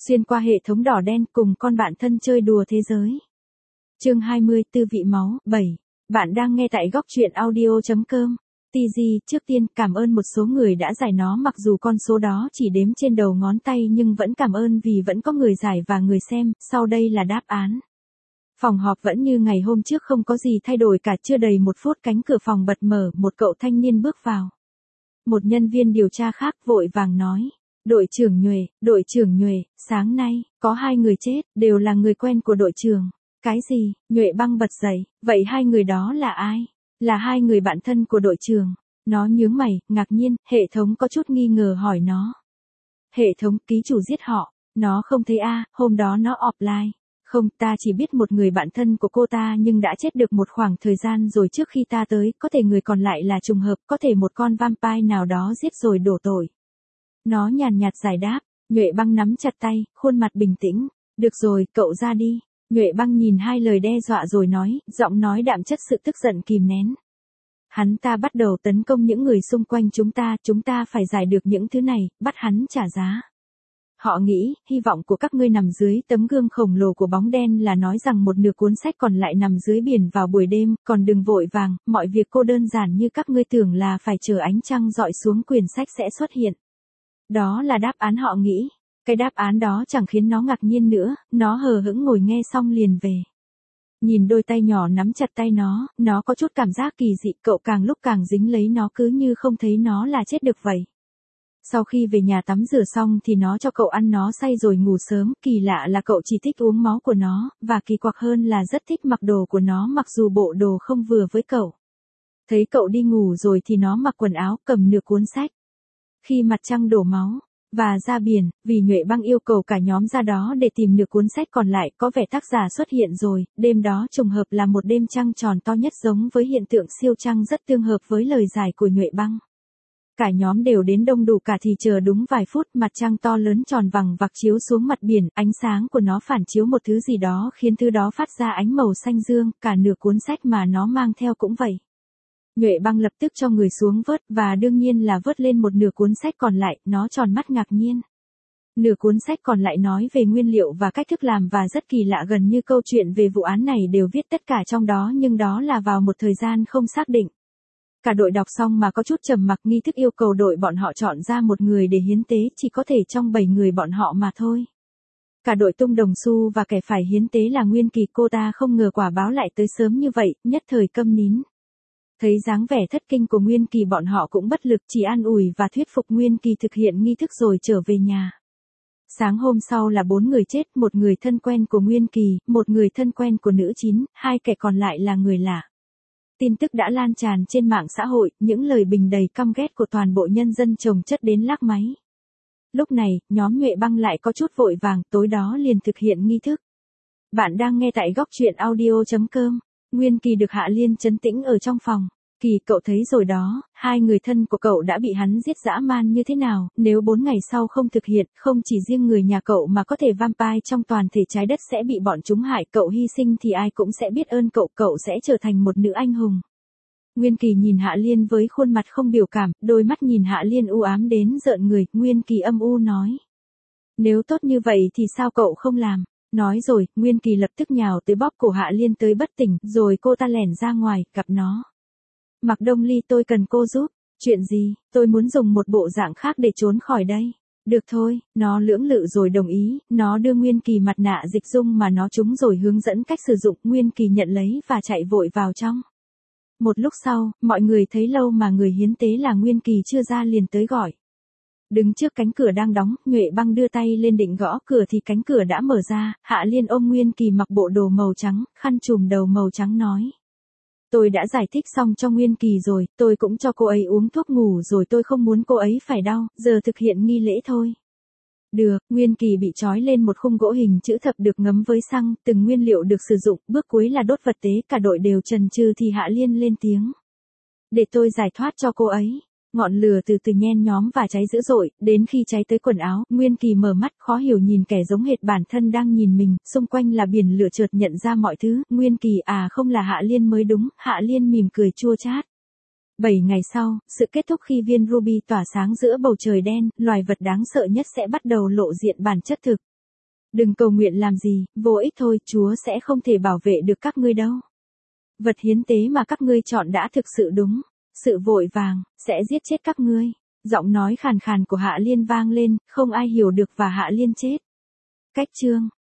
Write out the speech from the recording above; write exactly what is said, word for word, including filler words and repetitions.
Xuyên qua hệ thống đỏ đen cùng con bạn thân chơi đùa thế giới. Chương hai mươi, Tư vị máu, bảy. Bạn đang nghe tại góc truyện audio chấm com. tê giê, trước tiên cảm ơn một số người đã giải nó mặc dù con số đó chỉ đếm trên đầu ngón tay nhưng vẫn cảm ơn vì vẫn có người giải và người xem, sau đây là đáp án. Phòng họp vẫn như ngày hôm trước không có gì thay đổi cả, chưa đầy một phút cánh cửa phòng bật mở, một cậu thanh niên bước vào. Một nhân viên điều tra khác vội vàng nói. Đội trưởng Nhuệ, đội trưởng Nhuệ, sáng nay, có hai người chết, đều là người quen của đội trưởng. Cái gì? Nhuệ Băng bật dậy, vậy hai người đó là ai? Là hai người bạn thân của đội trưởng. Nó nhướng mày, ngạc nhiên, hệ thống có chút nghi ngờ hỏi nó. Hệ thống, ký chủ giết họ. Nó không thấy a, hôm đó nó offline. Không, ta chỉ biết một người bạn thân của cô ta nhưng đã chết được một khoảng thời gian rồi trước khi ta tới, có thể người còn lại là trùng hợp, có thể một con vampire nào đó giết rồi đổ tội. Nó nhàn nhạt giải đáp, Nhuệ Băng nắm chặt tay, khuôn mặt bình tĩnh. Được rồi, cậu ra đi. Nhuệ Băng nhìn hai lời đe dọa rồi nói, giọng nói đạm chất sự tức giận kìm nén. Hắn ta bắt đầu tấn công những người xung quanh chúng ta, chúng ta phải giải được những thứ này, bắt hắn trả giá. Họ nghĩ, hy vọng của các ngươi nằm dưới tấm gương khổng lồ của bóng đen là nói rằng một nửa cuốn sách còn lại nằm dưới biển vào buổi đêm, còn đừng vội vàng, mọi việc cô đơn giản như các ngươi tưởng là phải chờ ánh trăng dọi xuống quyển sách sẽ xuất hiện. Đó là đáp án họ nghĩ. Cái đáp án đó chẳng khiến nó ngạc nhiên nữa, nó hờ hững ngồi nghe xong liền về. Nhìn đôi tay nhỏ nắm chặt tay nó, nó có chút cảm giác kỳ dị, cậu càng lúc càng dính lấy nó cứ như không thấy nó là chết được vậy. Sau khi về nhà tắm rửa xong thì nó cho cậu ăn nó say rồi ngủ sớm, kỳ lạ là cậu chỉ thích uống máu của nó, và kỳ quặc hơn là rất thích mặc đồ của nó mặc dù bộ đồ không vừa với cậu. Thấy cậu đi ngủ rồi thì nó mặc quần áo, cầm nửa cuốn sách. Khi mặt trăng đổ máu, và ra biển, vì Nhuệ Băng yêu cầu cả nhóm ra đó để tìm nửa cuốn sách còn lại, có vẻ tác giả xuất hiện rồi, đêm đó trùng hợp là một đêm trăng tròn to nhất giống với hiện tượng siêu trăng rất tương hợp với lời giải của Nhuệ Băng. Cả nhóm đều đến đông đủ cả thì chờ đúng vài phút, mặt trăng to lớn tròn vằng vặc chiếu xuống mặt biển, ánh sáng của nó phản chiếu một thứ gì đó khiến thứ đó phát ra ánh màu xanh dương, cả nửa cuốn sách mà nó mang theo cũng vậy. Nhuệ Băng lập tức cho người xuống vớt, và đương nhiên là vớt lên một nửa cuốn sách còn lại, nó tròn mắt ngạc nhiên. Nửa cuốn sách còn lại nói về nguyên liệu và cách thức làm và rất kỳ lạ, gần như câu chuyện về vụ án này đều viết tất cả trong đó, nhưng đó là vào một thời gian không xác định. Cả đội đọc xong mà có chút trầm mặc, nghi thức yêu cầu đội bọn họ chọn ra một người để hiến tế, chỉ có thể trong bảy người bọn họ mà thôi. Cả đội tung đồng xu và kẻ phải hiến tế là Nguyên Kỳ, cô ta không ngờ quả báo lại tới sớm như vậy, nhất thời câm nín. Thấy dáng vẻ thất kinh của Nguyên Kỳ bọn họ cũng bất lực, chỉ an ủi và thuyết phục Nguyên Kỳ thực hiện nghi thức rồi trở về nhà. Sáng hôm sau là bốn người chết, một người thân quen của Nguyên Kỳ, một người thân quen của nữ chín, hai kẻ còn lại là người lạ. Tin tức đã lan tràn trên mạng xã hội, những lời bình đầy căm ghét của toàn bộ nhân dân chồng chất đến lác máy. Lúc này, nhóm Nhuệ Băng lại có chút vội vàng, tối đó liền thực hiện nghi thức. Bạn đang nghe tại góc truyện audio chấm com. Nguyên Kỳ được Hạ Liên trấn tĩnh ở trong phòng. Kỳ, cậu thấy rồi đó, hai người thân của cậu đã bị hắn giết dã man như thế nào, nếu bốn ngày sau không thực hiện, không chỉ riêng người nhà cậu mà có thể vampire trong toàn thể trái đất sẽ bị bọn chúng hại, cậu hy sinh thì ai cũng sẽ biết ơn cậu, cậu sẽ trở thành một nữ anh hùng. Nguyên Kỳ nhìn Hạ Liên với khuôn mặt không biểu cảm, đôi mắt nhìn Hạ Liên u ám đến rợn người, Nguyên Kỳ âm u nói. Nếu tốt như vậy thì sao cậu không làm? Nói rồi, Nguyên Kỳ lập tức nhào tới bóp cổ Hạ Liên tới bất tỉnh, rồi cô ta lẻn ra ngoài, gặp nó. Mạc Đông Ly, tôi cần cô giúp. Chuyện gì? Tôi muốn dùng một bộ dạng khác để trốn khỏi đây. Được thôi, nó lưỡng lự rồi đồng ý, nó đưa Nguyên Kỳ mặt nạ dịch dung mà nó trúng rồi hướng dẫn cách sử dụng, Nguyên Kỳ nhận lấy và chạy vội vào trong. Một lúc sau, mọi người thấy lâu mà người hiến tế là Nguyên Kỳ chưa ra liền tới gọi. Đứng trước cánh cửa đang đóng, Nhuệ Băng đưa tay lên định gõ cửa thì cánh cửa đã mở ra, Hạ Liên ôm Nguyên Kỳ mặc bộ đồ màu trắng, khăn trùm đầu màu trắng nói. Tôi đã giải thích xong cho Nguyên Kỳ rồi, tôi cũng cho cô ấy uống thuốc ngủ rồi, tôi không muốn cô ấy phải đau, giờ thực hiện nghi lễ thôi. Được, Nguyên Kỳ bị trói lên một khung gỗ hình chữ thập được ngấm với xăng, từng nguyên liệu được sử dụng, bước cuối là đốt vật tế, cả đội đều chần chừ thì Hạ Liên lên tiếng. Để tôi giải thoát cho cô ấy. Ngọn lửa từ từ nhen nhóm và cháy dữ dội, đến khi cháy tới quần áo, Nguyên Kỳ mở mắt khó hiểu nhìn kẻ giống hệt bản thân đang nhìn mình, xung quanh là biển lửa, chợt nhận ra mọi thứ, Nguyên Kỳ à không là Hạ Liên mới đúng, Hạ Liên mỉm cười chua chát. Bảy ngày sau, sự kết thúc khi viên ruby tỏa sáng giữa bầu trời đen, loài vật đáng sợ nhất sẽ bắt đầu lộ diện bản chất thực. Đừng cầu nguyện làm gì, vô ích thôi, Chúa sẽ không thể bảo vệ được các ngươi đâu. Vật hiến tế mà các ngươi chọn đã thực sự đúng. Sự vội vàng, sẽ giết chết các ngươi. Giọng nói khàn khàn của Hạ Liên vang lên, không ai hiểu được và Hạ Liên chết. Cách chương